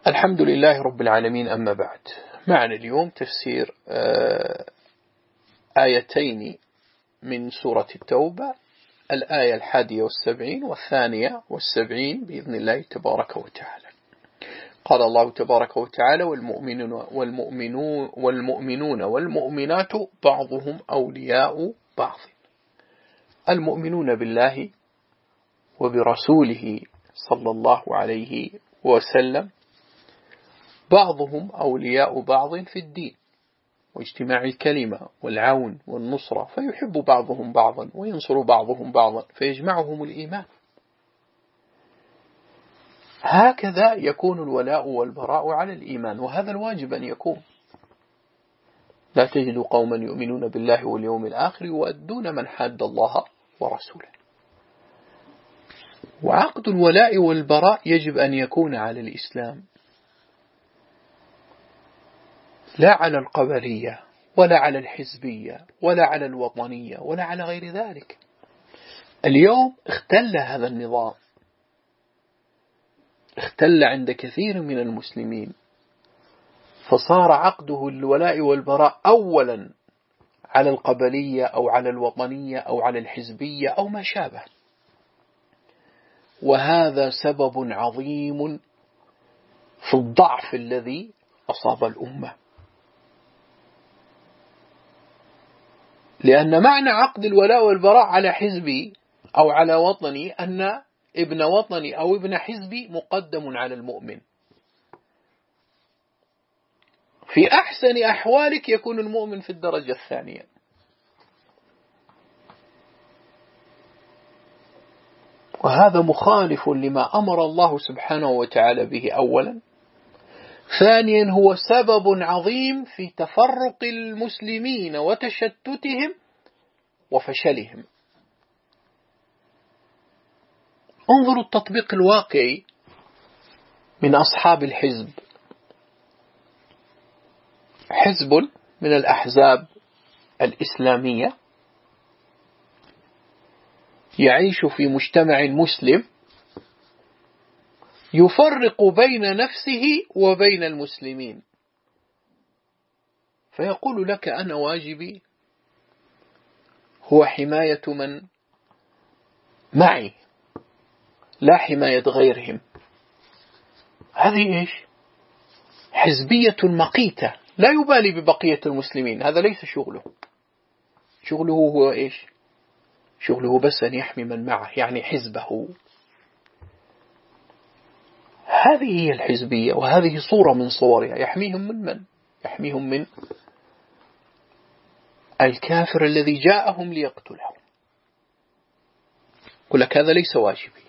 الحمد لله رب العالمين، أما بعد. معنا اليوم تفسير آيتين من سورة التوبة، الآية 71 والثانية بإذن الله تبارك وتعالى. قال الله تبارك وتعالى: والمؤمنون والمؤمنات بعضهم أولياء بعض. المؤمنون بالله وبرسوله صلى الله عليه وسلم بعضهم أولياء بعض في الدين واجتماع الكلمة والعون والنصرة، فيحب بعضهم بعضا وينصر بعضهم بعضا فيجمعهم الإيمان. هكذا يكون الولاء والبراء على الإيمان، وهذا الواجب أن يكون. لا تجد قوما يؤمنون بالله واليوم الآخر يؤدون من حاد الله ورسوله. وعقد الولاء والبراء يجب أن يكون على الإسلام، لا على القبلية ولا على الحزبية ولا على الوطنية ولا على غير ذلك. اليوم اختل هذا النظام، اختل عند كثير من المسلمين، فصار عقده الولاء والبراء أولا على القبلية أو على الوطنية أو على الحزبية أو ما شابه، وهذا سبب عظيم في الضعف الذي أصاب الأمة. لأن معنى عقد الولاء والبراء على حزبي أو على وطني أن ابن وطني أو ابن حزبي مقدم على المؤمن. في أحسن أحوالك يكون المؤمن في الدرجة الثانية. وهذا مخالف لما أمر الله سبحانه وتعالى به أولا. ثانيا هو سبب عظيم في تفرق المسلمين وتشتتهم وفشلهم. انظروا التطبيق الواقعي من أصحاب الحزب. حزب من الأحزاب الإسلامية يعيش في مجتمع مسلم، يفرق بين نفسه وبين المسلمين، فيقول لك: أنا واجبي هو حماية من معي لا حماية غيرهم. هذه إيش؟ حزبية مقيتة، لا يبالي ببقية المسلمين. هذا ليس شغله. شغله هو إيش؟ شغله بس أن يحمي من معه، يعني حزبه. هذه هي الحزبية، وهذه صورة من صورها. يحميهم من؟ يحميهم من الكافر الذي جاءهم ليقتلهم. يقول لك: هذا ليس واجبي.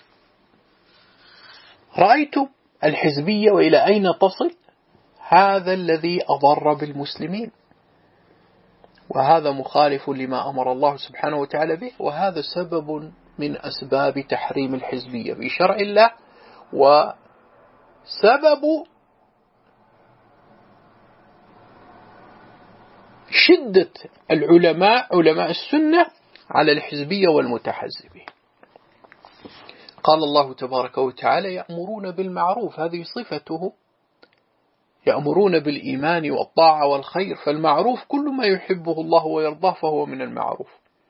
رأيتم الحزبية وإلى أين تصل؟ هذا الذي أضر بالمسلمين، وهذا مخالف لما أمر الله سبحانه وتعالى به، وهذا سبب من أسباب تحريم الحزبية بشرع الله، وسبب شدة علماء السنة على الحزبية والمتحزبين. قال الله تبارك وتعالى: يأمرون بالمعروف، هذه صفته، يأمرون بالإيمان والطاعة والخير. فالمعروف كل ما يحبه الله ويرضاه فهو من المعروف.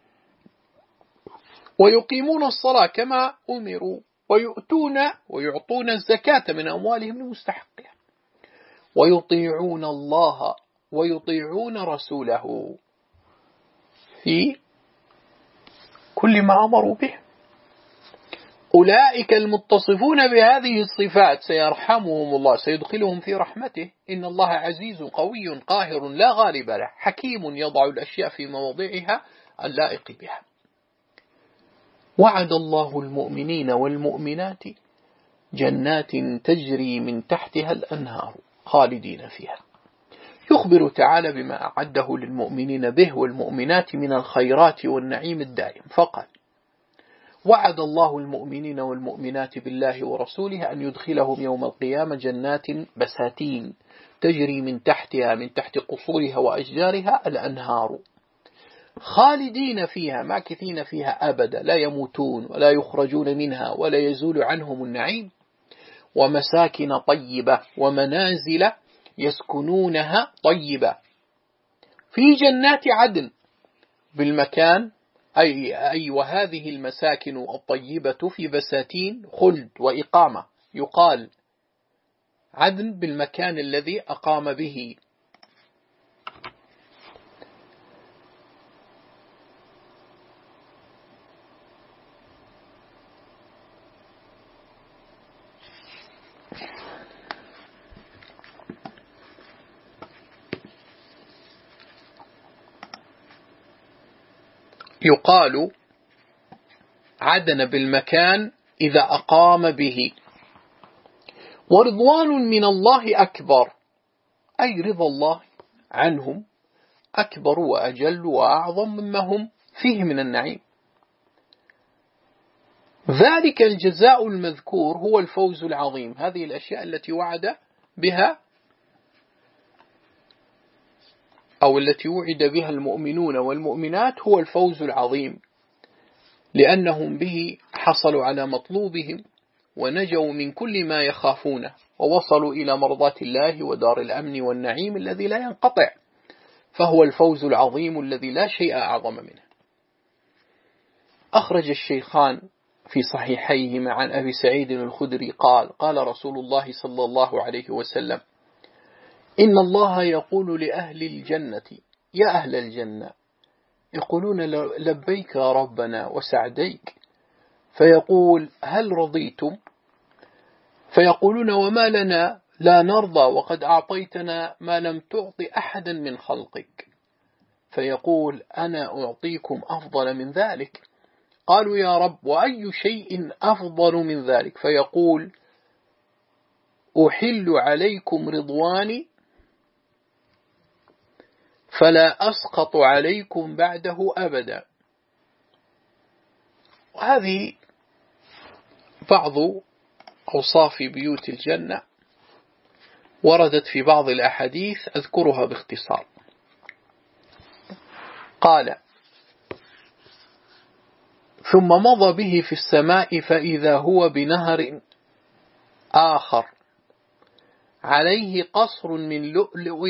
ويقيمون الصلاة كما أمروا ويعطون الزكاة من أموالهم لمستحقها. ويطيعون الله ويطيعون رسوله في كل ما أمروا به. أولئك المتصفون بهذه الصفات سيرحمهم الله، سيدخلهم في رحمته. إن الله عزيز قوي قاهر لا غالب له، حكيم يضع الأشياء في مواضعها اللائق بها. وعد الله المؤمنين والمؤمنات جنات تجري من تحتها الأنهار خالدين فيها. يخبر تعالى بما أعده للمؤمنين به والمؤمنات من الخيرات والنعيم الدائم، فقال: وعد الله المؤمنين والمؤمنات بالله ورسوله أن يدخلهم يوم القيامة جنات بساتين تجري من تحت قصورها وأشجارها الأنهار خالدين فيها ماكثين فيها أبدا، لا يموتون ولا يخرجون منها ولا يزول عنهم النعيم. ومساكن طيبة ومنازل يسكنونها طيبة في جنات عدن بالمكان أي وهذه المساكن الطيبة في بساتين خلد وإقامة، يقال عدن بالمكان الذي أقام به. يقال عدن بالمكان إذا أقام به. ورضوان من الله أكبر، أي رضا الله عنهم أكبر وأجل وأعظم مما هم فيه من النعيم. ذلك الجزاء المذكور هو الفوز العظيم. هذه الأشياء التي وعد بها أو التي وعد بها المؤمنون والمؤمنات هو الفوز العظيم، لأنهم به حصلوا على مطلوبهم ونجوا من كل ما يخافونه ووصلوا إلى مرضاة الله ودار الأمن والنعيم الذي لا ينقطع، فهو الفوز العظيم الذي لا شيء أعظم منه. أخرج الشيخان في صحيحيهما عن أبي سعيد الخدري قال رسول الله صلى الله عليه وسلم: إن الله يقول لأهل الجنة: يا أهل الجنة، يقولون لبيك يا ربنا وسعديك، فيقول: هل رضيتم؟ فيقولون: وما لنا لا نرضى وقد أعطيتنا ما لم تعط أحدا من خلقك. فيقول: أنا أعطيكم أفضل من ذلك. قالوا: يا رب، وأي شيء أفضل من ذلك؟ فيقول: أحل عليكم رضواني فلا أسقط عليكم بعده أبدا. وهذه بعض أوصاف بيوت الجنة وردت في بعض الأحاديث أذكرها باختصار. قال: ثم مضى به في السماء فإذا هو بنهر آخر عليه قصر من لؤلؤ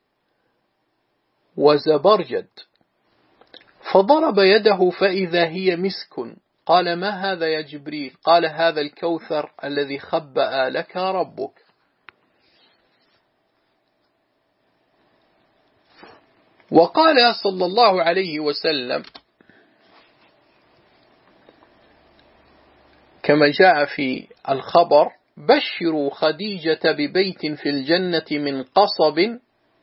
وزبرجد، فضرب يده فإذا هي مسك. قال: ما هذا يا جبريل؟ قال: هذا الكوثر الذي خبأ لك ربك. وقال صلى الله عليه وسلم كما جاء في الخبر: بشروا خديجة ببيت في الجنة من قصب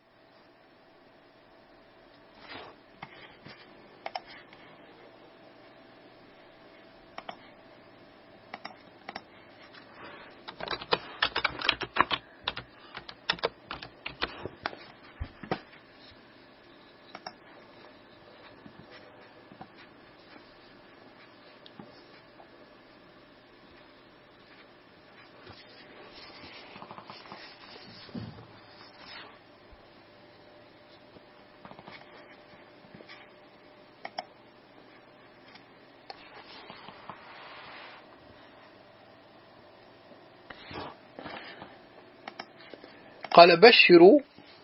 قال: بشروا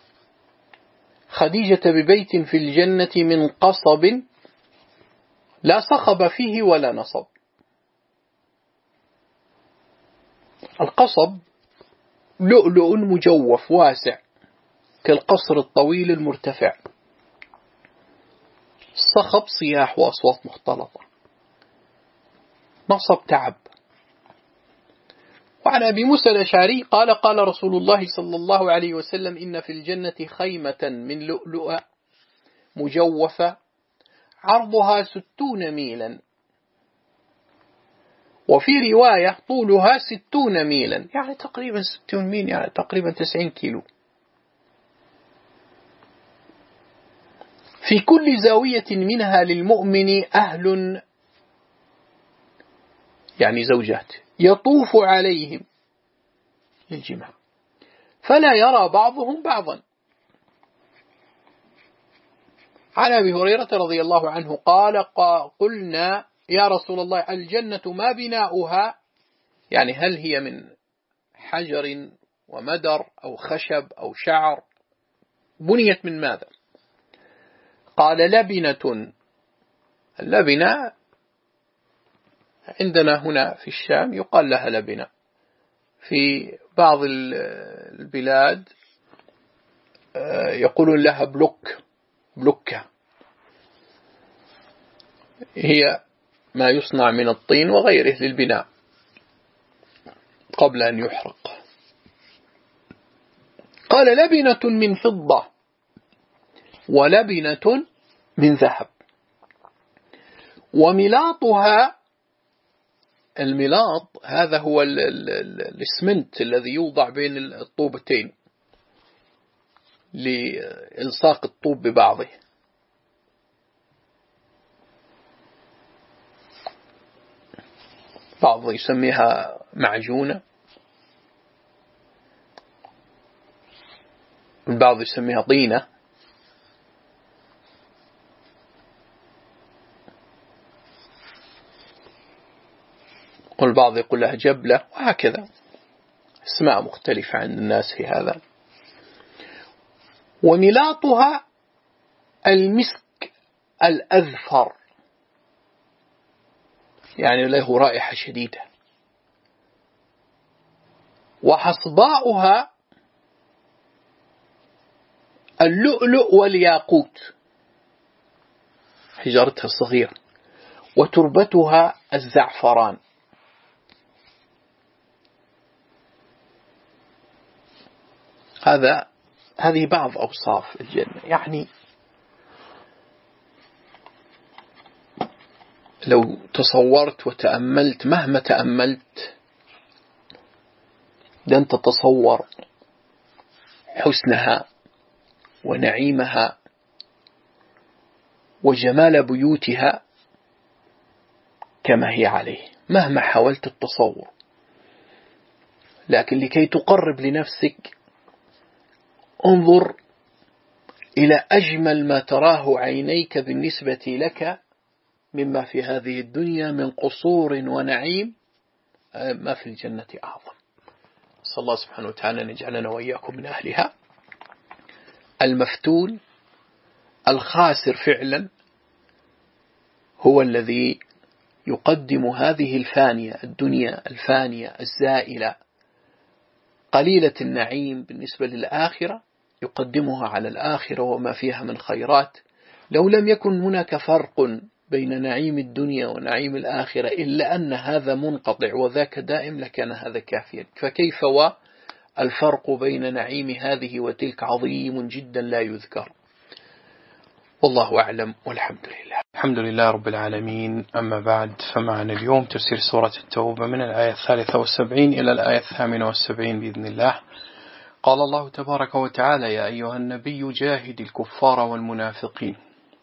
خديجة ببيت في الجنة من قصب لا صخب فيه ولا نصب. القصب لؤلؤ مجوف واسع كالقصر الطويل المرتفع، الصخب صياح وأصوات مختلطة، نصب تعب. وعن أبي موسى الأشعري قال: قال رسول الله صلى الله عليه وسلم: إن في الجنة خيمة من لؤلؤ مجوفة عرضها 60 ميلا، وفي رواية طولها 60 ميلا، يعني تقريبا 60 ميل، يعني تقريبا 90 كيلو. في كل زاوية منها للمؤمن أهل، يعني زوجات، يطوف عليهم للجماع فلا يرى بعضهم بعضا. عن أبي هريرة رضي الله عنه قال: قلنا يا رسول الله الجنة ما بناؤها؟ يعني هل هي من حجر ومدر أو خشب أو شعر، بنيت من ماذا؟ قال لبنة. اللبنة عندنا هنا في الشام يقال لها لبنة، في بعض البلاد يقولون لها بلوكة، هي ما يصنع من الطين وغيره للبناء قبل أن يحرق. قال لبنة من فضة ولبنة من ذهب، وملاطها، الملاط هذا هو الإسمنت الذي يوضع بين الطوبتين لإلصاق الطوب ببعضه. بعض يسميها معجونة، البعض يسميها طينة، والبعض يقول لها جبلة، وهكذا اسماء مختلفة عند الناس في هذا. وملاطها المسك الأذفر، يعني له رائحة شديدة. وحصباؤها اللؤلؤ والياقوت، حجارتها صغيرة. وتربتها الزعفران. هذه بعض أوصاف الجنة. يعني لو تصورت وتأملت، مهما تأملت لن تتصور حسنها ونعيمها وجمال بيوتها كما هي عليه، مهما حاولت التصور. لكن لكي تقرب لنفسك، انظر إلى أجمل ما تراه عينيك بالنسبة لك مما في هذه الدنيا من قصور ونعيم، ما في الجنة أعظم. صلى الله سبحانه وتعالى أن يجعلنا وإياكم من أهلها. المفتون الخاسر فعلا هو الذي يقدم هذه الفانية، الدنيا الفانية الزائلة قليلة النعيم بالنسبة للآخرة، يقدمها على الآخرة وما فيها من خيرات. لو لم يكن هناك فرق بين نعيم الدنيا ونعيم الآخرة إلا أن هذا منقطع وذاك دائم لكان هذا كافيا، فكيف والفرق بين نعيم هذه وتلك عظيم جدا لا يذكر. والله أعلم، والحمد لله. الحمد لله رب العالمين. أما بعد، فمعنا اليوم تفسير سورة التوبة من الآية 73 إلى الآية 78 بإذن الله. قال الله تبارك وتعالى: يا أيها النبي جاهد الكفار والمنافقين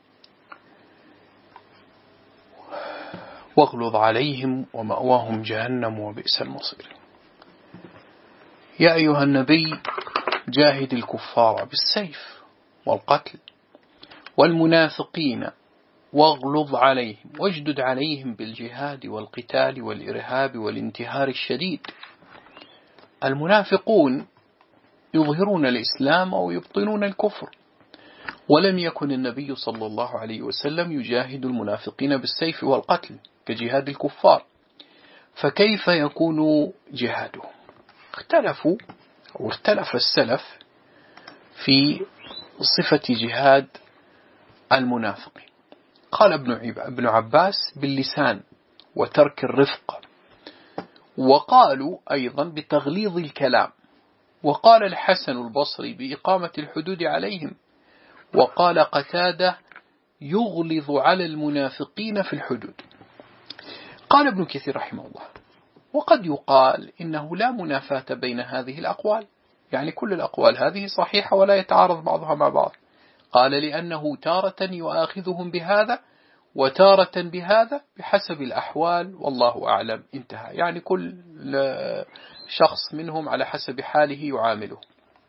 واغلظ عليهم ومأواهم جهنم وبئس المصير. يا أيها النبي جاهد الكفار بالسيف والقتل والمنافقين واغلظ عليهم، واجدد عليهم بالجهاد والقتال والإرهاب والانتهار الشديد. المنافقون يظهرون الإسلام أو يبطنون الكفر، ولم يكن النبي صلى الله عليه وسلم يجاهد المنافقين بالسيف والقتل كجهاد الكفار، فكيف يكون جهادهم؟ اختلف السلف في صفة جهاد المنافقين. قال ابن عباس باللسان وترك الرفق، وقالوا أيضا بتغليظ الكلام، وقال الحسن البصري بإقامة الحدود عليهم، وقال قتادة يغلظ على المنافقين في الحدود. قال ابن كثير رحمه الله: وقد يقال إنه لا منافاة بين هذه الأقوال، يعني كل الأقوال هذه صحيحة ولا يتعارض بعضها مع بعض. قال: لأنه تارة يؤاخذهم بهذا وتارة بهذا بحسب الأحوال والله أعلم. انتهى. يعني كل شخص منهم على حسب حاله يعامله.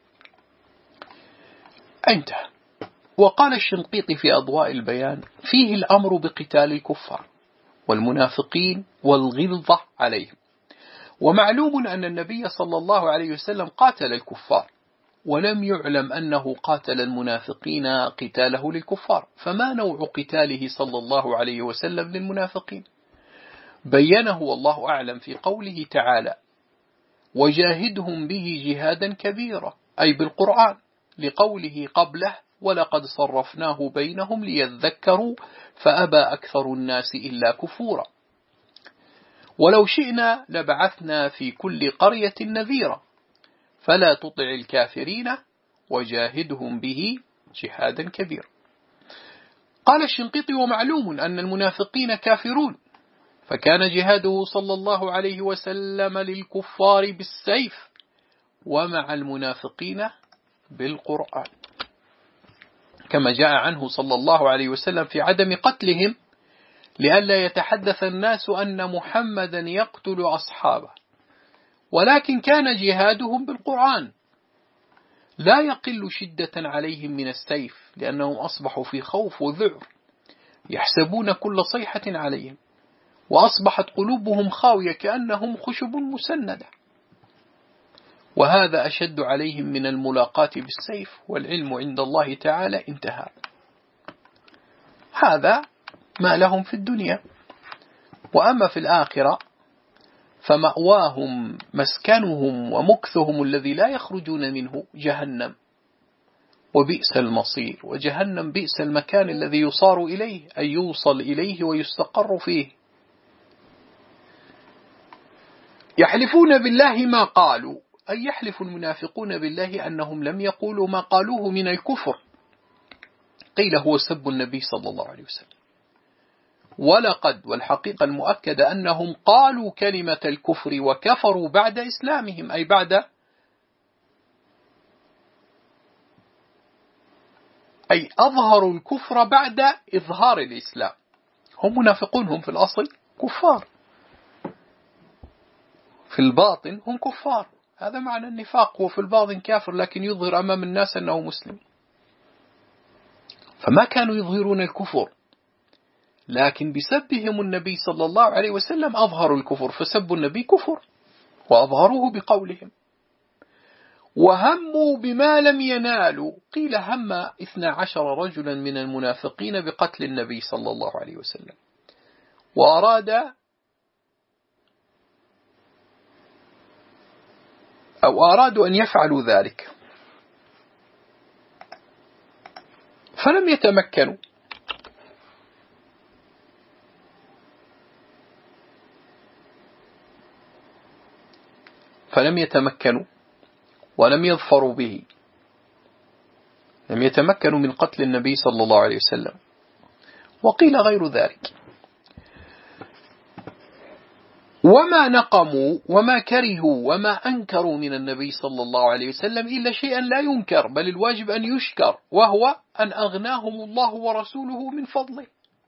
انتهى. وقال الشنقيطي في أضواء البيان: فيه الأمر بقتال الكفار والمنافقين والغلظة عليهم، ومعلوم أن النبي صلى الله عليه وسلم قاتل الكفار، ولم يعلم أنه قاتل المنافقين قتاله للكفار، فما نوع قتاله صلى الله عليه وسلم للمنافقين؟ بينه والله أعلم في قوله تعالى: وجاهدهم به جهادا كبيرا، أي بالقرآن، لقوله قبله: ولقد صرفناه بينهم ليذكروا فأبى أكثر الناس إلا كفورا. ولو شئنا لبعثنا في كل قرية نذيرا فلا تطع الكافرين وجاهدهم به جهادا كبيرا. قال الشنقيطي: ومعلوم أن المنافقين كافرون، فكان جهاده صلى الله عليه وسلم للكفار بالسيف، ومع المنافقين بالقرآن، كما جاء عنه صلى الله عليه وسلم في عدم قتلهم لئلا يتحدث الناس أن محمدا يقتل أصحابه، ولكن كان جهادهم بالقرآن لا يقل شدة عليهم من السيف، لأنهم أصبحوا في خوف وذعر يحسبون كل صيحة عليهم، وأصبحت قلوبهم خاوية كأنهم خشب مسندة، وهذا أشد عليهم من الملاقاة بالسيف، والعلم عند الله تعالى انتهى. هذا ما لهم في الدنيا. وأما في الآخرة فمأواهم مسكنهم ومكثهم الذي لا يخرجون منه جهنم، وبئس المصير، وجهنم بئس المكان الذي يصار إليه، أي يوصل إليه ويستقر فيه. يحلفون بالله ما قالوا، أي يحلف المنافقون بالله أنهم لم يقولوا ما قالوه من الكفر، قيل هو سب النبي صلى الله عليه وسلم، ولقد والحقيقة المؤكدة أنهم قالوا كلمة الكفر وكفروا بعد إسلامهم، أي أظهروا الكفر بعد إظهار الإسلام. هم منافقون، هم في الأصل كفار، في الباطن هم كفار، هذا معنى النفاق، هو في الباطن كافر لكن يظهر أمام الناس أنه مسلم. فما كانوا يظهرون الكفر، لكن بسبهم النبي صلى الله عليه وسلم أظهروا الكفر، فسبوا النبي كفر وأظهروه بقولهم. وهموا بما لم ينالوا، قيل هم 12 رجلا من المنافقين بقتل النبي صلى الله عليه وسلم، أرادوا أن يفعلوا ذلك فلم يتمكنوا ولم يظفروا به، لم يتمكنوا من قتل النبي صلى الله عليه وسلم. وقيل غير ذلك. وما نقموا وما كرهوا وما أنكروا من النبي صلى الله عليه وسلم إلا شيئا لا ينكر، بل الواجب أن يشكر، وهو أن أغناهم الله ورسوله من فضله.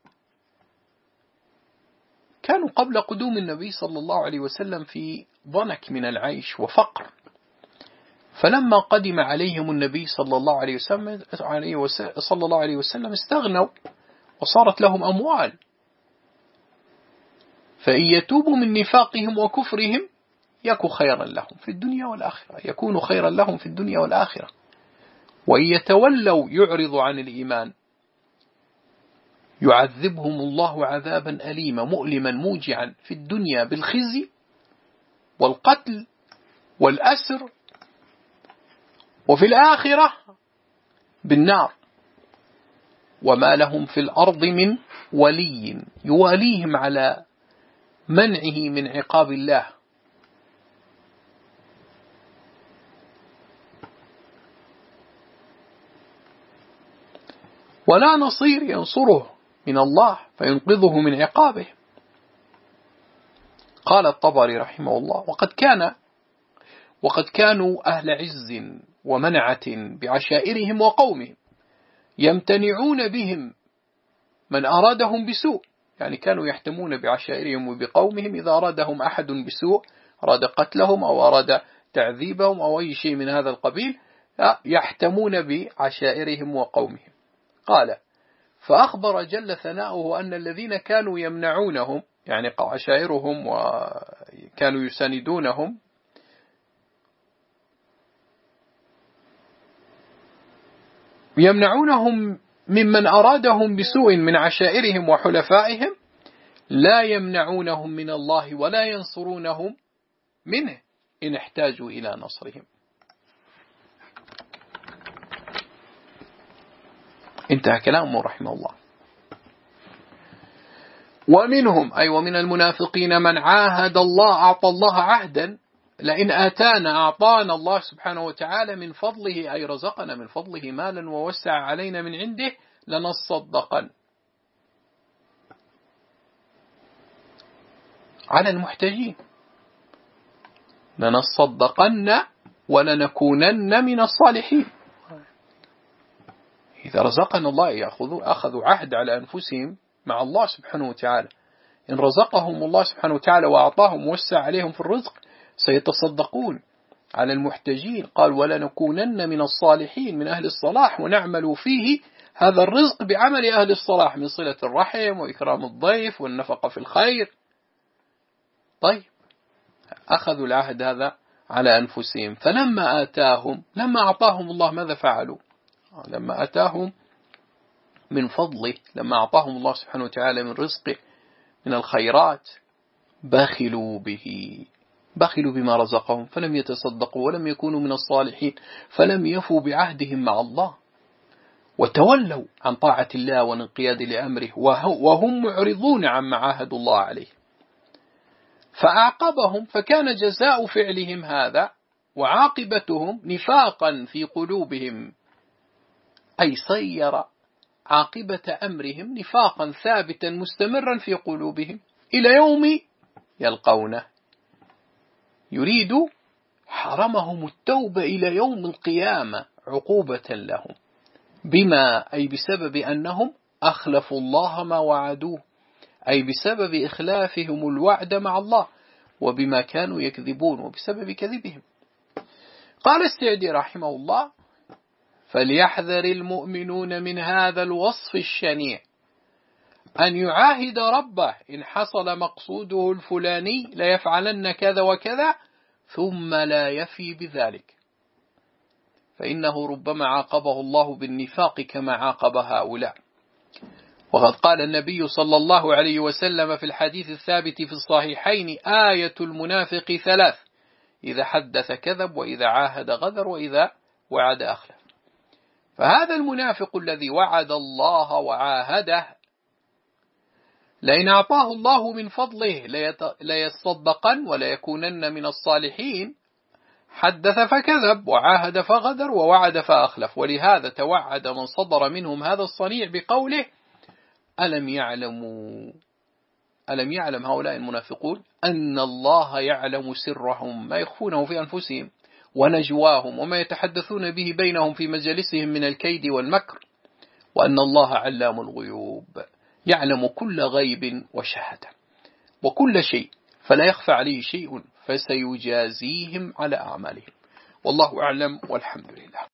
كانوا قبل قدوم النبي صلى الله عليه وسلم في ضنك من العيش وفقر، فلما قدم عليهم النبي صلى الله عليه وسلم استغنوا وصارت لهم أموال، فإن يتوبوا من نفاقهم وكفرهم يكون خيرا لهم في الدنيا والآخرة، يكون خيرا لهم في الدنيا والآخرة. وإن يتولوا يعرضوا عن الإيمان يعذبهم الله عذابا أليما مؤلما موجعا في الدنيا بالخزي والقتل والأسر، وفي الآخرة بالنار. وما لهم في الأرض من ولي يواليهم على منعه من عقاب الله. ولا نصير ينصره من الله فينقذه من عقابه. قال الطبري رحمه الله: وقد كانوا أهل عز ومنعة بعشائرهم وقومهم يمتنعون بهم من أرادهم بسوء، يعني كانوا يحتمون بعشائرهم وبقومهم إذا أرادهم أحد بسوء، أراد قتلهم أو أراد تعذيبهم أو أي شيء من هذا القبيل، يحتمون بعشائرهم وقومهم. قال: فأخبر جل ثناؤه أن الذين كانوا يمنعونهم، يعني عشائرهم وكانوا يساندونهم، يمنعونهم ممن أرادهم بسوء من عشائرهم وحلفائهم، لا يمنعونهم من الله ولا ينصرونهم منه إن احتاجوا إلى نصرهم. انتهى كلامه رحمه الله. ومنهم أي ومن المنافقين من عاهد الله، أعطى الله عهدا لئن آتانا أعطانا الله سبحانه وتعالى من فضله، أي رزقنا من فضله مالا ووسع علينا من عنده لنصدقن على المحتاجين، لنصدقن ولنكونن من الصالحين. إذا رزقنا الله أخذوا عهد على أنفسهم مع الله سبحانه وتعالى، إن رزقهم الله سبحانه وتعالى وأعطاهم ووسع عليهم في الرزق سيتصدقون على المحتاجين. قال ولنكونن من الصالحين، من أهل الصلاح، ونعمل فيه هذا الرزق بعمل أهل الصلاح من صلة الرحم وإكرام الضيف والنفقة في الخير. طيب أخذوا العهد هذا على أنفسهم، فلما آتاهم، لما أعطاهم الله ماذا فعلوا؟ لما آتاهم من فضله، لما أعطاهم الله سبحانه وتعالى من رزقه من الخيرات، بخلوا به، بخلوا بما رزقهم، فلم يتصدقوا ولم يكونوا من الصالحين، فلم يفوا بعهدهم مع الله، وتولوا عن طاعة الله والانقياد لأمره، وهم معرضون عما عاهدوا الله عليه. فأعقبهم، فكان جزاء فعلهم هذا وعاقبتهم نفاقا في قلوبهم، أي صير عاقبة أمرهم نفاقا ثابتا مستمرا في قلوبهم إلى يوم يلقونه. يريد حرمهم التوبة إلى يوم القيامة عقوبة لهم، بما أي بسبب أنهم أخلفوا الله ما وعدوه، أي بسبب إخلافهم الوعد مع الله، وبما كانوا يكذبون وبسبب كذبهم. قال السعدي رحمه الله: فليحذر المؤمنون من هذا الوصف الشنيع، أن يعاهد ربه إن حصل مقصوده الفلاني ليفعلن كذا وكذا، ثم لا يفي بذلك، فإنه ربما عاقبه الله بالنفاق كما عاقب هؤلاء. وقد قال النبي صلى الله عليه وسلم في الحديث الثابت في الصحيحين: آية المنافق 3: إذا حدث كذب، وإذا عاهد غدر، وإذا وعد أخلف. فهذا المنافق الذي وعد الله وعاهده لئن أعطاه الله من فضله ليصدقن وليكونن من الصالحين، حدث فكذب، وعاهد فغدر، ووعد فأخلف. ولهذا توعد من صدر منهم هذا الصنيع بقوله: ألم يعلم هؤلاء المنافقون أن الله يعلم سرهم، ما يخفونه في أنفسهم، ونجواهم، وما يتحدثون به بينهم في مجالسهم من الكيد والمكر، وأن الله علام الغيوب، يعلم كل غيب وشهادة وكل شيء، فلا يخفى عليه شيء، فسيجازيهم على أعمالهم. والله أعلم، والحمد لله.